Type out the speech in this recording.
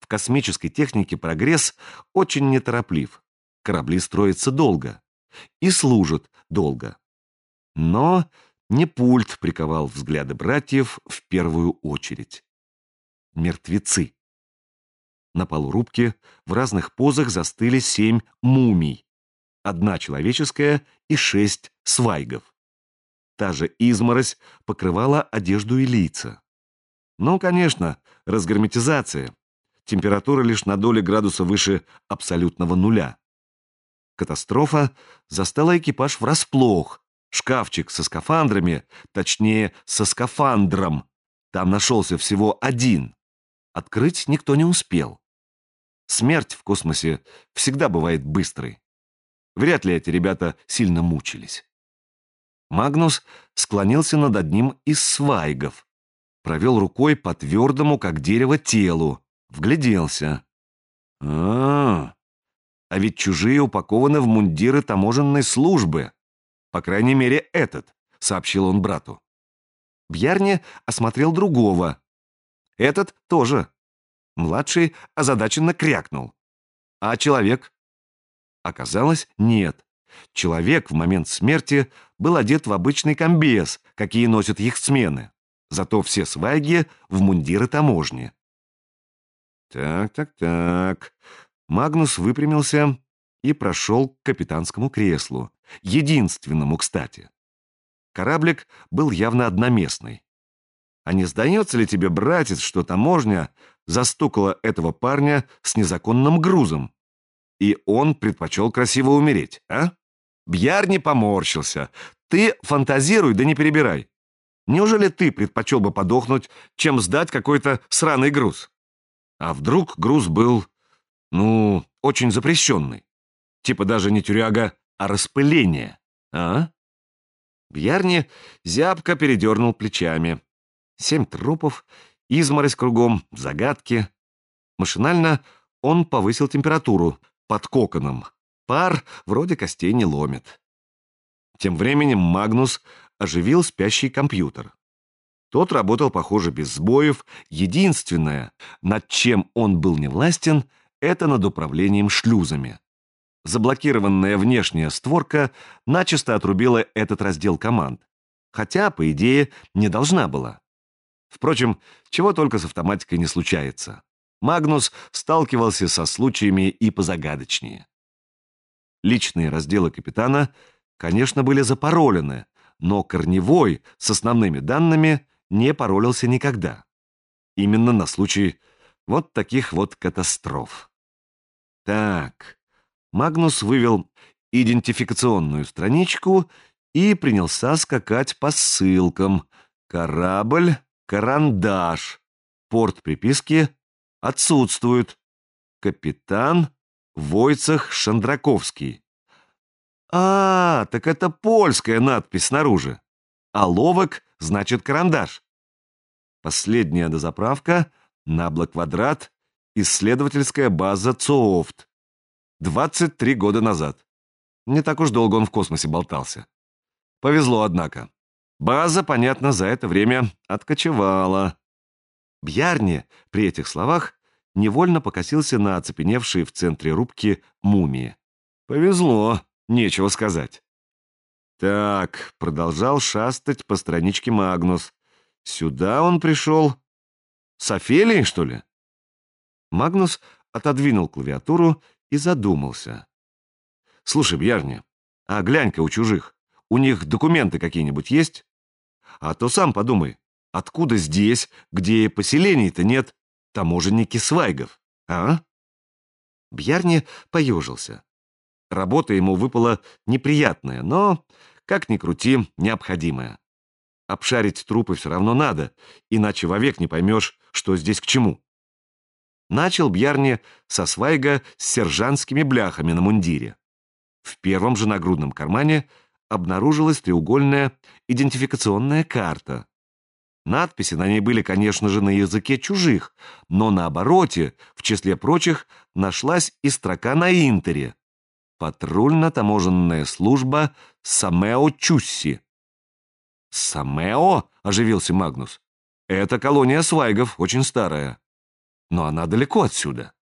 В космической технике прогресс очень нетороплив. Корабли строятся долго и служат долго. Но не пульт приковал взгляды братьев в первую очередь. Мертвецы. На полу рубки в разных позах застыли 7 мумий. 1 человеческая и 6 свайгов. Та же изморозь покрывала одежду и лица. Ну, конечно, разгерметизация. Температура лишь на доли градуса выше абсолютного нуля. Катастрофа застала экипаж врасплох. Шкафчик со скафандрами, точнее, со скафандром, там нашелся всего 1. Открыть никто не успел. Смерть в космосе всегда бывает быстрой. Вряд ли эти ребята сильно мучились. Магнус склонился над одним из свайгов, провел рукой по твердому, как дерево, телу, вгляделся. А ведь чужие упакованы в мундиры таможенной службы. По крайней мере, этот, сообщил он брату. Бьярни осмотрел другого. Этот тоже. Младший озадаченно крякнул. А человек? Оказалось, нет. Человек в момент смерти был одет в обычный комбез, какие носят яхтсмены. Зато все свайги в мундиры таможни. Так. Магнус выпрямился и прошел к капитанскому креслу. Единственному, кстати. Кораблик был явно одноместный. А не сдается ли тебе, братец, что таможня застукала этого парня с незаконным грузом? И он предпочел красиво умереть, а? Бьярни поморщился. Ты фантазируй, да не перебирай. Неужели ты предпочел бы подохнуть, чем сдать какой-то сраный груз? А вдруг груз был, очень запрещенный? Типа даже не тюряга, а распыление, а? Бьярни зябко передернул плечами. 7 трупов, изморозь кругом, загадки. Машинально он повысил температуру под коконом. Пар вроде костей не ломит. Тем временем Магнус оживил спящий компьютер. Тот работал, похоже, без сбоев. Единственное, над чем он был невластен, это над управлением шлюзами. Заблокированная внешняя створка начисто отрубила этот раздел команд. Хотя, по идее, не должна была. Впрочем, чего только с автоматикой не случается. Магнус сталкивался со случаями и позагадочнее. Личные разделы капитана, конечно, были запаролены, но корневой с основными данными не паролился никогда. Именно на случай вот таких вот катастроф. Так, Магнус вывел идентификационную страничку и принялся скакать по ссылкам. Корабль, карандаш, порт приписки отсутствует. Капитан Войцех Шандраковский. Так это польская надпись снаружи. А ловок значит карандаш. Последняя дозаправка, Набла-Квадрат, исследовательская база ЦООФТ. 23 года назад. Не так уж долго он в космосе болтался. Повезло, однако. База, понятно, за это время откочевала. Бьярни при этих словах невольно покосился на оцепеневшие в центре рубки мумии. Повезло, нечего сказать. Так, продолжал шастать по страничке Магнус. Сюда он пришел. С Офелией, что ли? Магнус отодвинул клавиатуру и задумался. Слушай, Бьярни, а глянь-ка у чужих. У них документы какие-нибудь есть? А то сам подумай, откуда здесь, где поселений-то нет, таможенники свайгов, а? Бьярни поежился. Работа ему выпала неприятная, но, как ни крути, необходимая. Обшарить трупы все равно надо, иначе вовек не поймешь, что здесь к чему. Начал Бьярни со свайга с сержантскими бляхами на мундире. В первом же нагрудном кармане обнаружилась треугольная идентификационная карта. Надписи на ней были, конечно же, на языке чужих, но на обороте, в числе прочих, нашлась и строка на интере. Патрульно-таможенная служба Самео-Чусси. «Самео?» — оживился Магнус. «Это колония свайгов, очень старая». но она далеко отсюда.